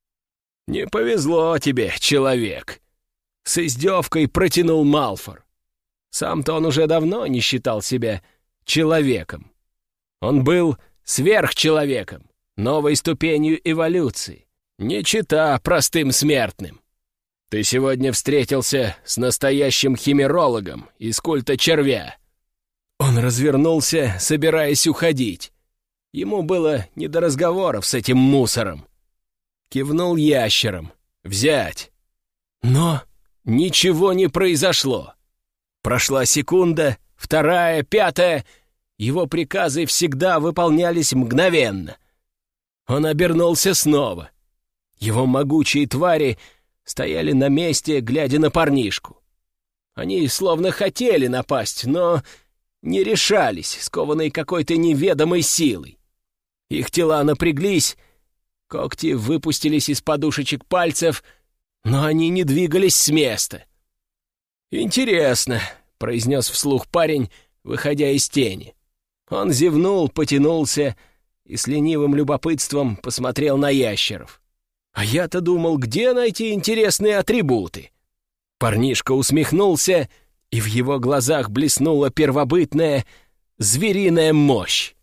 «Не повезло тебе, человек!» С издевкой протянул Малфор. Сам-то он уже давно не считал себя человеком. Он был сверхчеловеком, новой ступенью эволюции, не чета простым смертным. Ты сегодня встретился с настоящим химерологом из культа червя. Он развернулся, собираясь уходить. Ему было не до разговоров с этим мусором. Кивнул ящером. «Взять!» Но ничего не произошло. Прошла секунда, вторая, пятая. Его приказы всегда выполнялись мгновенно. Он обернулся снова. Его могучие твари стояли на месте, глядя на парнишку. Они словно хотели напасть, но не решались, скованные какой-то неведомой силой. Их тела напряглись, когти выпустились из подушечек пальцев, но они не двигались с места. «Интересно», — произнес вслух парень, выходя из тени. Он зевнул, потянулся и с ленивым любопытством посмотрел на ящеров. «А я-то думал, где найти интересные атрибуты?» Парнишка усмехнулся, и в его глазах блеснула первобытная звериная мощь.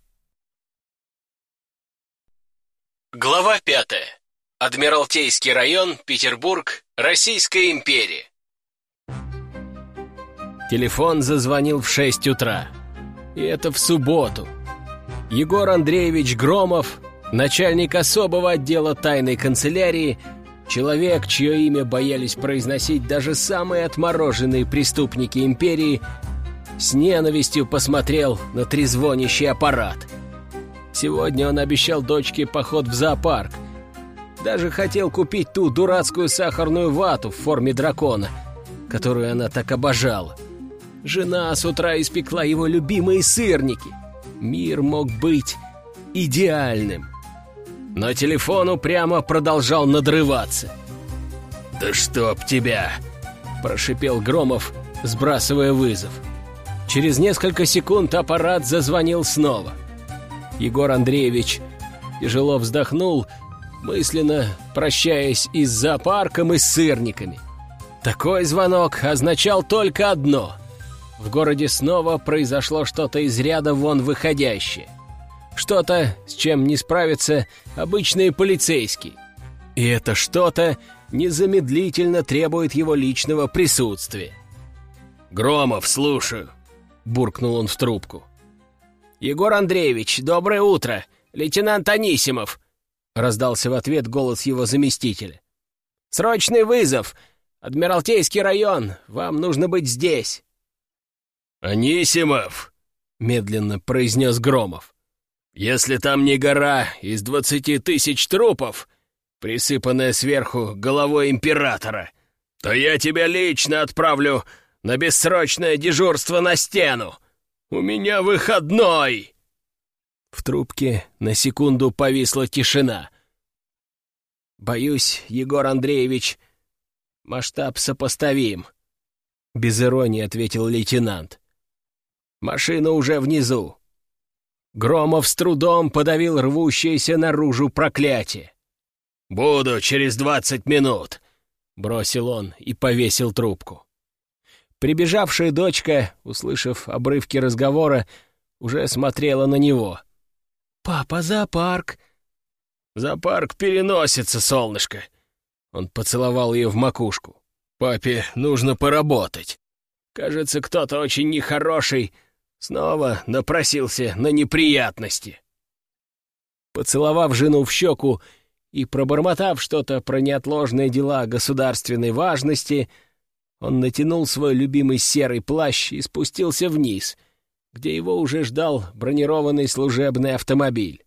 Глава пятая. Адмиралтейский район, Петербург, Российская империя. Телефон зазвонил в шесть утра. И это в субботу. Егор Андреевич Громов, начальник особого отдела тайной канцелярии, человек, чье имя боялись произносить даже самые отмороженные преступники империи, с ненавистью посмотрел на трезвонящий аппарат. Сегодня он обещал дочке поход в зоопарк. Даже хотел купить ту дурацкую сахарную вату в форме дракона, которую она так обожала. Жена с утра испекла его любимые сырники. Мир мог быть идеальным. Но телефон упрямо продолжал надрываться. «Да чтоб тебя!» – прошипел Громов, сбрасывая вызов. Через несколько секунд аппарат зазвонил снова. Егор Андреевич тяжело вздохнул, мысленно прощаясь и с зоопарком, и с сырниками. Такой звонок означал только одно. В городе снова произошло что-то из ряда вон выходящее. Что-то, с чем не справятся обычные полицейские. И это что-то незамедлительно требует его личного присутствия. «Громов, слушаю», — буркнул он в трубку. «Егор Андреевич, доброе утро! Лейтенант Анисимов!» — раздался в ответ голос его заместителя. «Срочный вызов! Адмиралтейский район! Вам нужно быть здесь!» «Анисимов!» — медленно произнес Громов. «Если там не гора из двадцати тысяч трупов, присыпанная сверху головой императора, то я тебя лично отправлю на бессрочное дежурство на стену! У меня выходной!» В трубке на секунду повисла тишина. «Боюсь, Егор Андреевич, масштаб сопоставим», — без иронии ответил лейтенант. «Машина уже внизу». Громов с трудом подавил рвущееся наружу проклятие. «Буду через двадцать минут», — бросил он и повесил трубку. Прибежавшая дочка, услышав обрывки разговора, уже смотрела на него. «Папа, зоопарк!» «Зоопарк переносится, солнышко!» Он поцеловал ее в макушку. «Папе нужно поработать. Кажется, кто-то очень нехороший снова напросился на неприятности». Поцеловав жену в щеку и пробормотав что-то про неотложные дела государственной важности, он натянул свой любимый серый плащ и спустился вниз, где его уже ждал бронированный служебный автомобиль.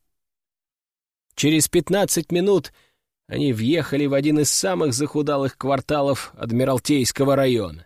Через пятнадцать минут они въехали в один из самых захудалых кварталов Адмиралтейского района.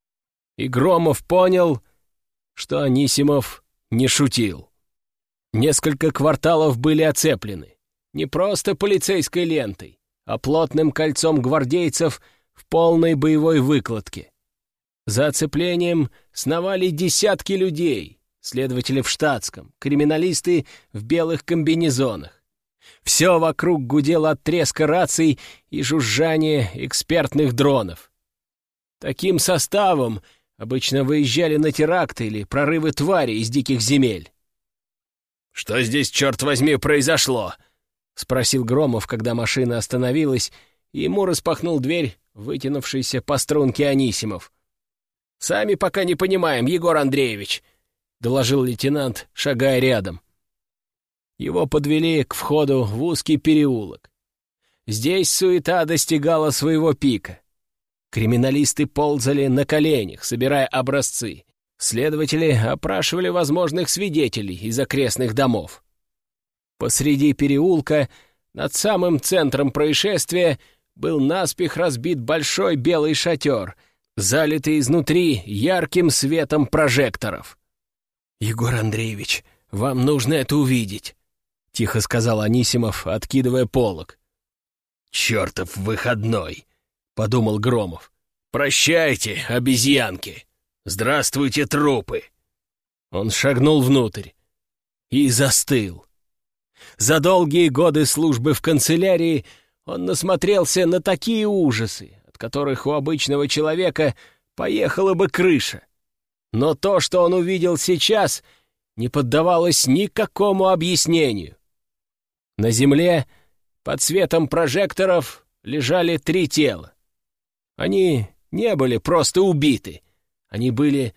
И Громов понял, что Анисимов не шутил. Несколько кварталов были оцеплены не просто полицейской лентой, а плотным кольцом гвардейцев в полной боевой выкладке. За оцеплением сновали десятки людей, следователи в штатском, криминалисты в белых комбинезонах. Все вокруг гудело от треска раций и жужжания экспертных дронов. Таким составом обычно выезжали на теракты или прорывы тварей из диких земель. «Что здесь, черт возьми, произошло?» — спросил Громов, когда машина остановилась, и ему распахнул дверь вытянувшийся по струнке Анисимов. «Сами пока не понимаем, Егор Андреевич», — доложил лейтенант, шагая рядом. Его подвели к входу в узкий переулок. Здесь суета достигала своего пика. Криминалисты ползали на коленях, собирая образцы. Следователи опрашивали возможных свидетелей из окрестных домов. Посреди переулка, над самым центром происшествия, был наспех разбит большой белый шатер, залитый изнутри ярким светом прожекторов. «Егор Андреевич, вам нужно это увидеть», — тихо сказал Анисимов, откидывая полог. «Чертов выходной», — подумал Громов. «Прощайте, обезьянки! Здравствуйте, трупы!» Он шагнул внутрь и застыл. За долгие годы службы в канцелярии он насмотрелся на такие ужасы, от которых у обычного человека поехала бы крыша. Но то, что он увидел сейчас, не поддавалось никакому объяснению. На земле под светом прожекторов лежали три тела. Они не были просто убиты, они были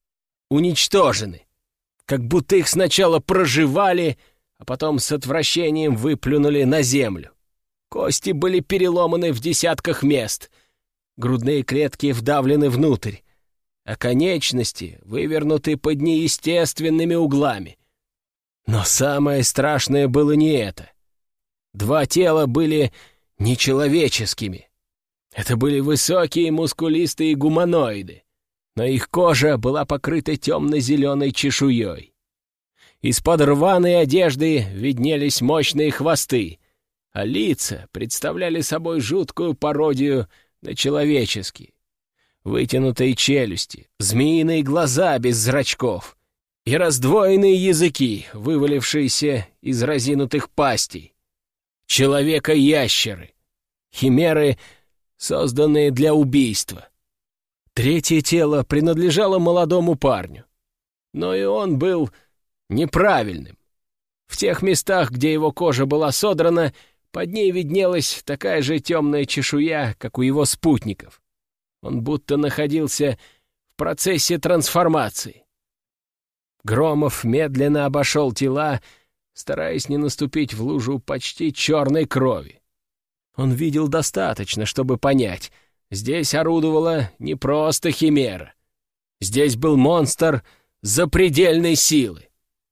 уничтожены, как будто их сначала проживали, а потом с отвращением выплюнули на землю. Кости были переломаны в десятках мест, грудные клетки вдавлены внутрь, а конечности вывернуты под неестественными углами. Но самое страшное было не это. Два тела были нечеловеческими. Это были высокие мускулистые гуманоиды, но их кожа была покрыта темно-зеленой чешуей. Из-под рваной одежды виднелись мощные хвосты, а лица представляли собой жуткую пародию на человеческие. Вытянутые челюсти, змеиные глаза без зрачков и раздвоенные языки, вывалившиеся из разинутых пастей. Человека-ящеры, химеры, созданные для убийства. Третье тело принадлежало молодому парню, но и он был неправильным. В тех местах, где его кожа была содрана, под ней виднелась такая же темная чешуя, как у его спутников. Он будто находился в процессе трансформации. Громов медленно обошел тела, стараясь не наступить в лужу почти черной крови. Он видел достаточно, чтобы понять, здесь орудовала не просто химера. Здесь был монстр запредельной силы.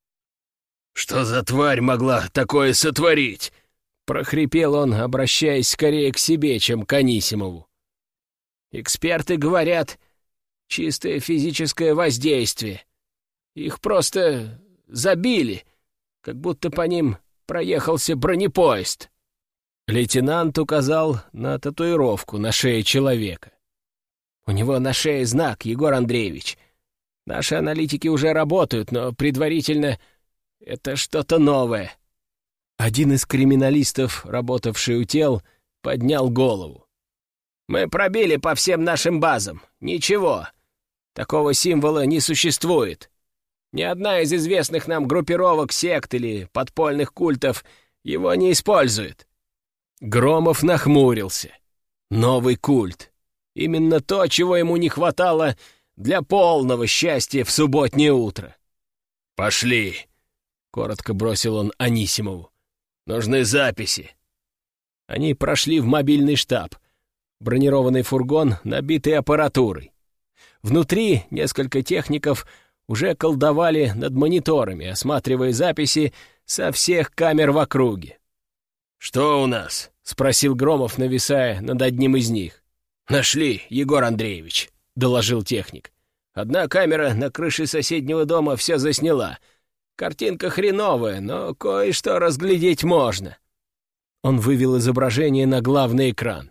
«Что за тварь могла такое сотворить?» — прохрипел он, обращаясь скорее к себе, чем к Анисимову. «Эксперты говорят, чистое физическое воздействие. Их просто забили, как будто по ним проехался бронепоезд». Лейтенант указал на татуировку на шее человека. «У него на шее знак, Егор Андреевич. Наши аналитики уже работают, но предварительно Это что-то новое». Один из криминалистов, работавший у тел, поднял голову. «Мы пробили по всем нашим базам. Ничего. Такого символа не существует. Ни одна из известных нам группировок, сект или подпольных культов его не использует». Громов нахмурился. Новый культ. Именно то, чего ему не хватало для полного счастья в субботнее утро. «Пошли», — коротко бросил он Анисимову. «Нужны записи». Они прошли в мобильный штаб. Бронированный фургон, набитый аппаратурой. Внутри несколько техников уже колдовали над мониторами, осматривая записи со всех камер в округе. «Что у нас?» — спросил Громов, нависая над одним из них. «Нашли, Егор Андреевич», — доложил техник. «Одна камера на крыше соседнего дома все засняла. Картинка хреновая, но кое-что разглядеть можно». Он вывел изображение на главный экран.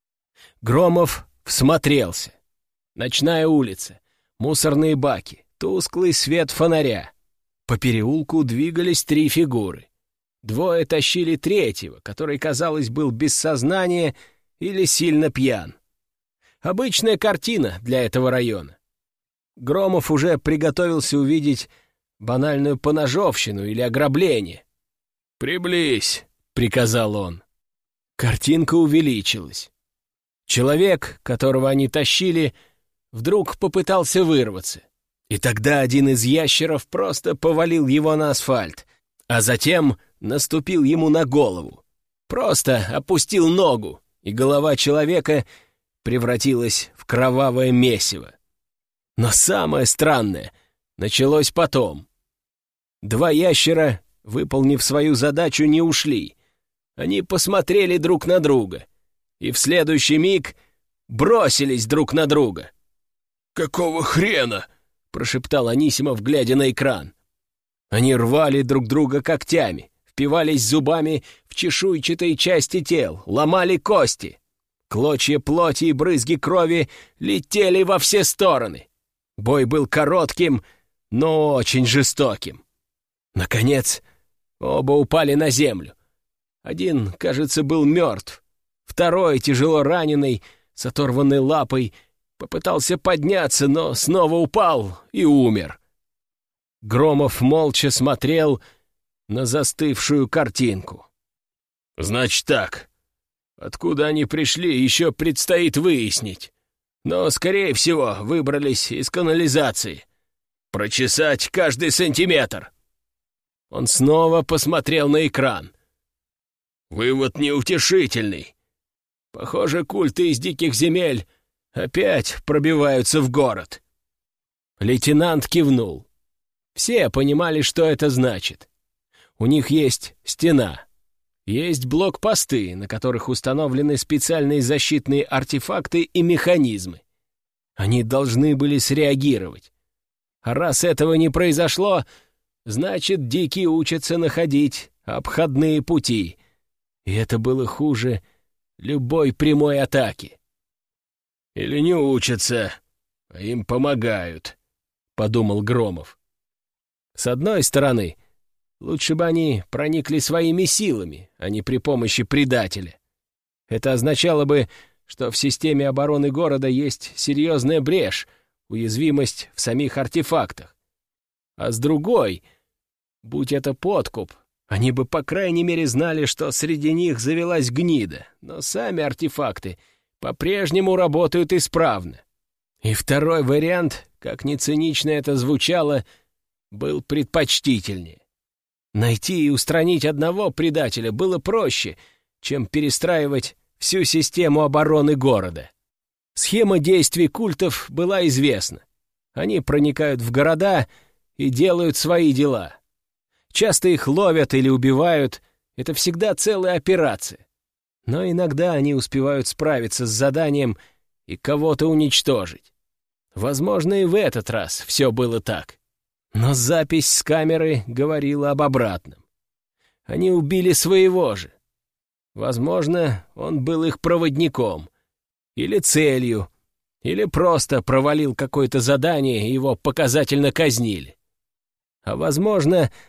Громов всмотрелся. Ночная улица, мусорные баки, тусклый свет фонаря. По переулку двигались три фигуры. Двое тащили третьего, который, казалось, был без сознания или сильно пьян. Обычная картина для этого района. Громов уже приготовился увидеть банальную поножовщину или ограбление. «Приблизь», — приказал он. Картинка увеличилась. Человек, которого они тащили, вдруг попытался вырваться. И тогда один из ящеров просто повалил его на асфальт, а затем наступил ему на голову. Просто опустил ногу, и голова человека превратилась в кровавое месиво. Но самое странное началось потом. Два ящера, выполнив свою задачу, не ушли. Они посмотрели друг на друга и в следующий миг бросились друг на друга. «Какого хрена?» — прошептал Анисимов, глядя на экран. Они рвали друг друга когтями, впивались зубами в чешуйчатые части тел, ломали кости. Клочья плоти и брызги крови летели во все стороны. Бой был коротким, но очень жестоким. Наконец, оба упали на землю. Один, кажется, был мертв. Второй, тяжело раненый, с оторванной лапой, попытался подняться, но снова упал и умер. Громов молча смотрел на застывшую картинку. «Значит так. Откуда они пришли, еще предстоит выяснить. Но, скорее всего, выбрались из канализации. Прочесать каждый сантиметр». Он снова посмотрел на экран. «Вывод неутешительный. Похоже, культы из диких земель опять пробиваются в город». Лейтенант кивнул. Все понимали, что это значит. У них есть стена. Есть блокпосты, на которых установлены специальные защитные артефакты и механизмы. Они должны были среагировать. А раз этого не произошло, значит, дикие учатся находить обходные пути. И это было хуже любой прямой атаки. «Или не учатся, а им помогают», — подумал Громов. С одной стороны, лучше бы они проникли своими силами, а не при помощи предателя. Это означало бы, что в системе обороны города есть серьезная брешь, уязвимость в самих артефактах. А с другой, будь это подкуп, они бы по крайней мере знали, что среди них завелась гнида, но сами артефакты по-прежнему работают исправно. И второй вариант, как ни цинично это звучало, был предпочтительнее. Найти и устранить одного предателя было проще, чем перестраивать всю систему обороны города. Схема действий культов была известна. Они проникают в города и делают свои дела. Часто их ловят или убивают. Это всегда целая операция. Но иногда они успевают справиться с заданием и кого-то уничтожить. Возможно, и в этот раз все было так. Но запись с камеры говорила об обратном. Они убили своего же. Возможно, он был их проводником, или целью, или просто провалил какое-то задание, и его показательно казнили. А возможно,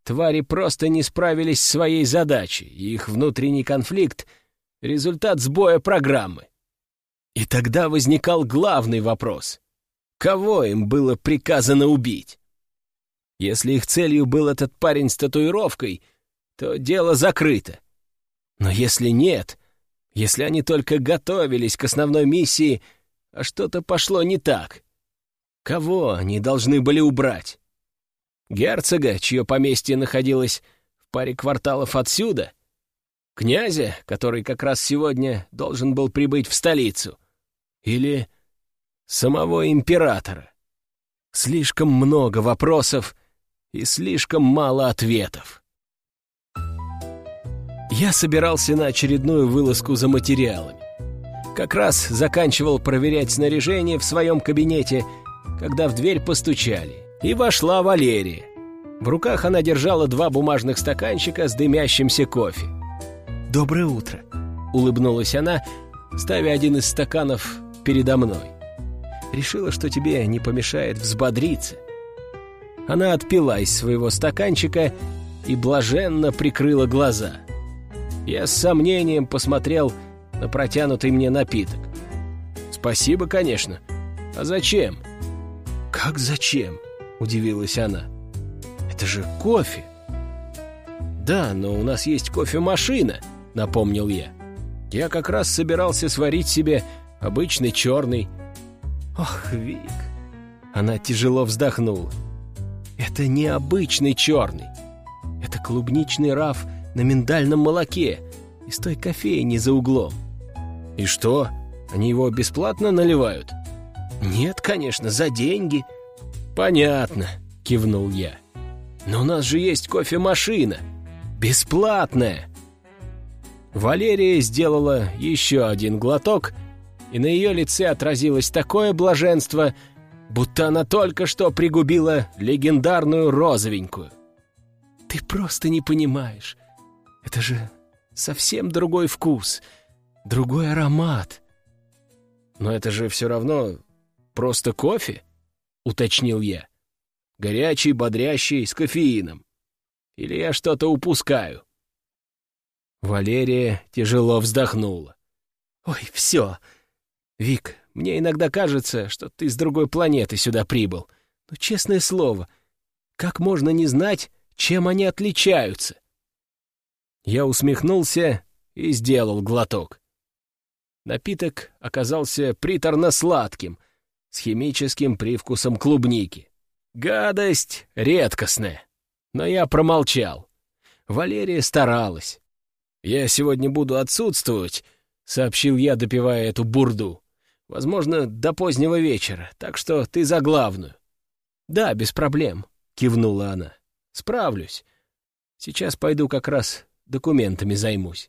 Твари просто не справились с своей задачей, и их внутренний конфликт — результат сбоя программы. И тогда возникал главный вопрос. Кого им было приказано убить? Если их целью был этот парень с татуировкой, то дело закрыто. Но если нет, если они только готовились к основной миссии, а что-то пошло не так, кого они должны были убрать? Герцога, чье поместье находилось в паре кварталов отсюда? Князя, который как раз сегодня должен был прибыть в столицу? Или самого императора? Слишком много вопросов и слишком мало ответов. Я собирался на очередную вылазку за материалами. Как раз заканчивал проверять снаряжение в своем кабинете, когда в дверь постучали, и вошла Валерия. В руках она держала два бумажных стаканчика с дымящимся кофе. «Доброе утро», — улыбнулась она, ставя один из стаканов передо мной. «Решила, что тебе не помешает взбодриться». Она отпила из своего стаканчика и блаженно прикрыла глаза. Я с сомнением посмотрел на протянутый мне напиток. «Спасибо, конечно. А зачем?» «Как зачем?» — удивилась она. «Это же кофе». «Да, но у нас есть кофемашина», — напомнил я. «Я как раз собирался сварить себе обычный черный». «Ох, Вик!» Она тяжело вздохнула. «Это не обычный черный. Это клубничный раф на миндальном молоке из той кофейни за углом». «И что, они его бесплатно наливают?» «Нет, конечно, за деньги». «Понятно», — кивнул я. «Но у нас же есть кофемашина. Бесплатная». Валерия сделала еще один глоток, и на ее лице отразилось такое блаженство, будто она только что пригубила легендарную розовенькую. «Ты просто не понимаешь. Это же совсем другой вкус, другой аромат». «Но это же все равно просто кофе», — уточнил я. «Горячий, бодрящий, с кофеином. Или я что-то упускаю?» Валерия тяжело вздохнула. «Ой, все. Вик, мне иногда кажется, что ты с другой планеты сюда прибыл. Но, честное слово, как можно не знать, чем они отличаются?» Я усмехнулся и сделал глоток. Напиток оказался приторно-сладким, с химическим привкусом клубники. Гадость редкостная. Но я промолчал. Валерия старалась. «Я сегодня буду отсутствовать», — сообщил я, допивая эту бурду. «Возможно, до позднего вечера, так что ты за главную». «Да, без проблем», — кивнула она. «Справлюсь. Сейчас пойду как раз документами займусь».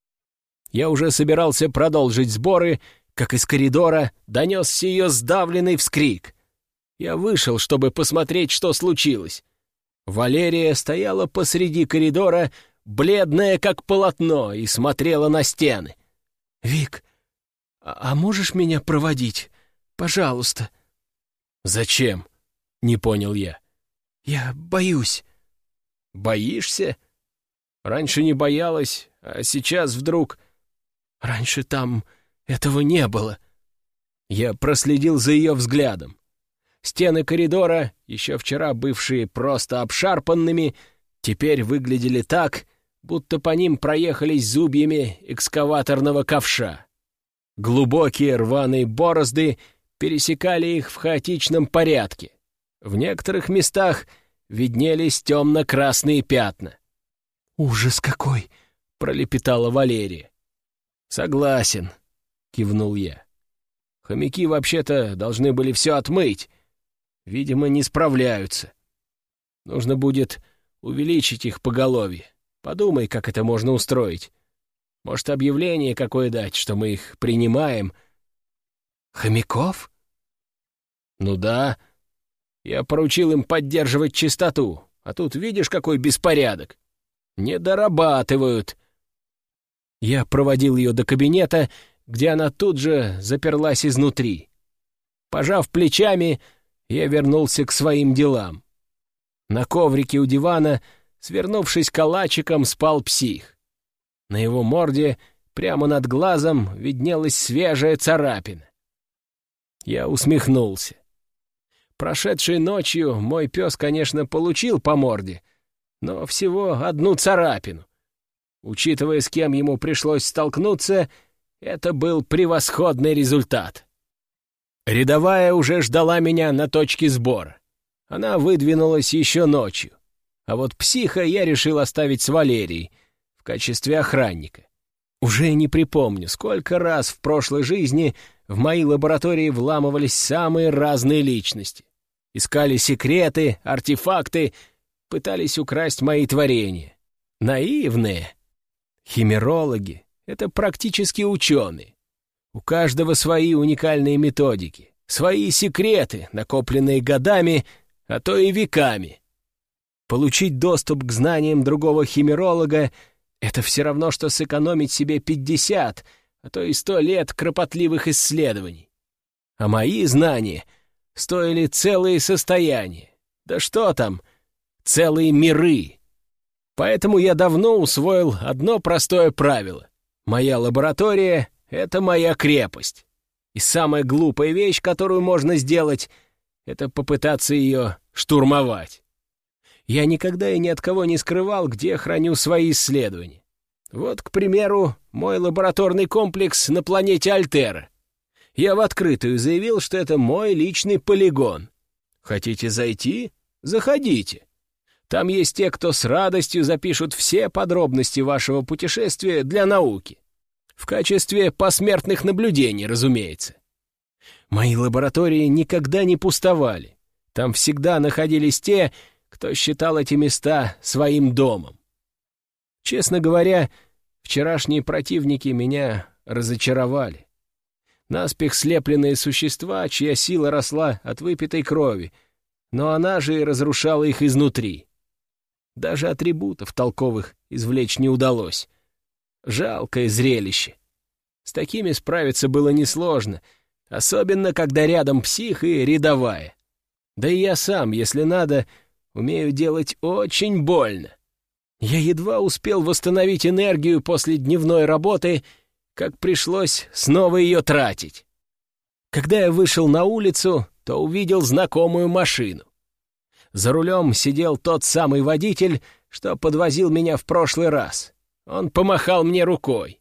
Я уже собирался продолжить сборы, как из коридора донесся ее сдавленный вскрик. Я вышел, чтобы посмотреть, что случилось. Валерия стояла посреди коридора, бледная как полотно, и смотрела на стены. «Вик, а, а можешь меня проводить? Пожалуйста». «Зачем?» — не понял я. «Я боюсь». «Боишься? Раньше не боялась, а сейчас вдруг...» «Раньше там этого не было». Я проследил за ее взглядом. Стены коридора, еще вчера бывшие просто обшарпанными, теперь выглядели так, будто по ним проехались зубьями экскаваторного ковша. Глубокие рваные борозды пересекали их в хаотичном порядке. В некоторых местах виднелись темно-красные пятна. «Ужас какой!» — пролепетала Валерия. «Согласен», — кивнул я. «Хомяки вообще-то должны были все отмыть. Видимо, не справляются. Нужно будет увеличить их поголовье. Подумай, как это можно устроить. Может, объявление какое дать, что мы их принимаем?» «Хомяков?» «Ну да. Я поручил им поддерживать чистоту, а тут видишь, какой беспорядок. Не дорабатывают». Я проводил ее до кабинета, где она тут же заперлась изнутри. Пожав плечами, я вернулся к своим делам. На коврике у дивана свернувшись калачиком, спал псих. На его морде прямо над глазом виднелась свежая царапина. Я усмехнулся. Прошедшей ночью мой пес, конечно, получил по морде, но всего одну царапину. Учитывая, с кем ему пришлось столкнуться, это был превосходный результат. Рядовая уже ждала меня на точке сбора. Она выдвинулась еще ночью. А вот психа я решил оставить с Валерией в качестве охранника. Уже не припомню, сколько раз в прошлой жизни в мои лаборатории вламывались самые разные личности. Искали секреты, артефакты, пытались украсть мои творения. Наивные. Химерологи — это практически ученые. У каждого свои уникальные методики, свои секреты, накопленные годами, а то и веками. Получить доступ к знаниям другого химеролога — это все равно, что сэкономить себе пятьдесят, а то и сто лет кропотливых исследований. А мои знания стоили целые состояния. Да что там, целые миры. Поэтому я давно усвоил одно простое правило. Моя лаборатория — это моя крепость. И самая глупая вещь, которую можно сделать, это попытаться ее штурмовать. Я никогда и ни от кого не скрывал, где храню свои исследования. Вот, к примеру, мой лабораторный комплекс на планете Альтера. Я в открытую заявил, что это мой личный полигон. Хотите зайти? Заходите. Там есть те, кто с радостью запишут все подробности вашего путешествия для науки. В качестве посмертных наблюдений, разумеется. Мои лаборатории никогда не пустовали. Там всегда находились те, кто считал эти места своим домом. Честно говоря, вчерашние противники меня разочаровали. Наспех слепленные существа, чья сила росла от выпитой крови, но она же и разрушала их изнутри. Даже атрибутов толковых извлечь не удалось. Жалкое зрелище. С такими справиться было несложно, особенно когда рядом псих и рядовая. Да и я сам, если надо, умею делать очень больно. Я едва успел восстановить энергию после дневной работы, как пришлось снова ее тратить. Когда я вышел на улицу, то увидел знакомую машину. За рулем сидел тот самый водитель, что подвозил меня в прошлый раз. Он помахал мне рукой.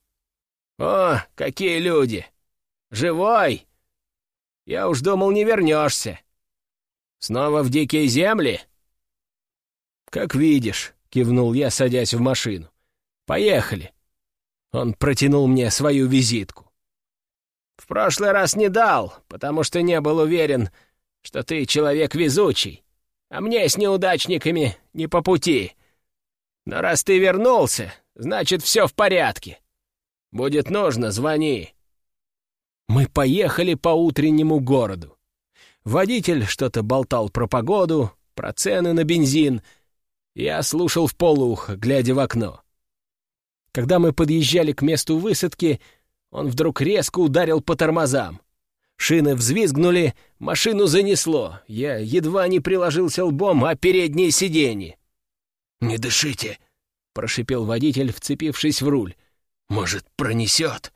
«О, какие люди! Живой? Я уж думал, не вернешься. Снова в дикие земли?» «Как видишь», — кивнул я, садясь в машину. «Поехали». Он протянул мне свою визитку. «В прошлый раз не дал, потому что не был уверен, что ты человек везучий, а мне с неудачниками не по пути. Но раз ты вернулся, значит, все в порядке. Будет нужно, звони». Мы поехали по утреннему городу. Водитель что-то болтал про погоду, про цены на бензин. Я слушал вполуха, глядя в окно. Когда мы подъезжали к месту высадки, он вдруг резко ударил по тормозам. Шины взвизгнули, машину занесло. Я едва не приложился лбом о переднее сиденье. «Не дышите», — прошипел водитель, вцепившись в руль. «Может, пронесет?»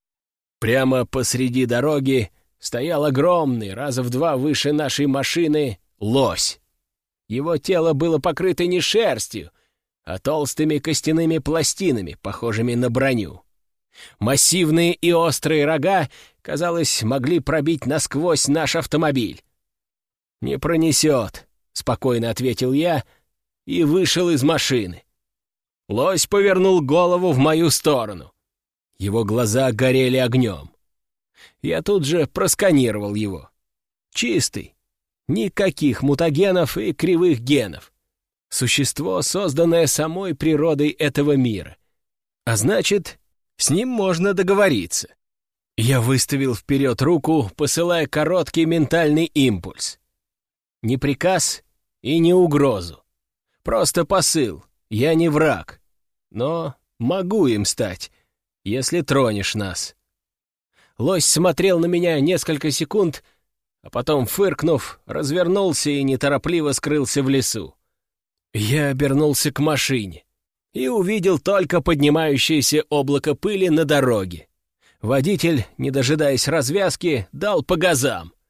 Прямо посреди дороги стоял огромный, раза в два выше нашей машины, лось. Его тело было покрыто не шерстью, а толстыми костяными пластинами, похожими на броню. Массивные и острые рога, казалось, могли пробить насквозь наш автомобиль. «Не пронесет», — спокойно ответил я и вышел из машины. Лось повернул голову в мою сторону. Его глаза горели огнем. Я тут же просканировал его. Чистый. Никаких мутагенов и кривых генов. Существо, созданное самой природой этого мира. А значит, с ним можно договориться. Я выставил вперед руку, посылая короткий ментальный импульс. Не приказ и не угрозу. Просто посыл. Я не враг. Но могу им стать, если тронешь нас. Лось смотрел на меня несколько секунд, а потом, фыркнув, развернулся и неторопливо скрылся в лесу. Я обернулся к машине и увидел только поднимающееся облако пыли на дороге. Водитель, не дожидаясь развязки, дал по газам.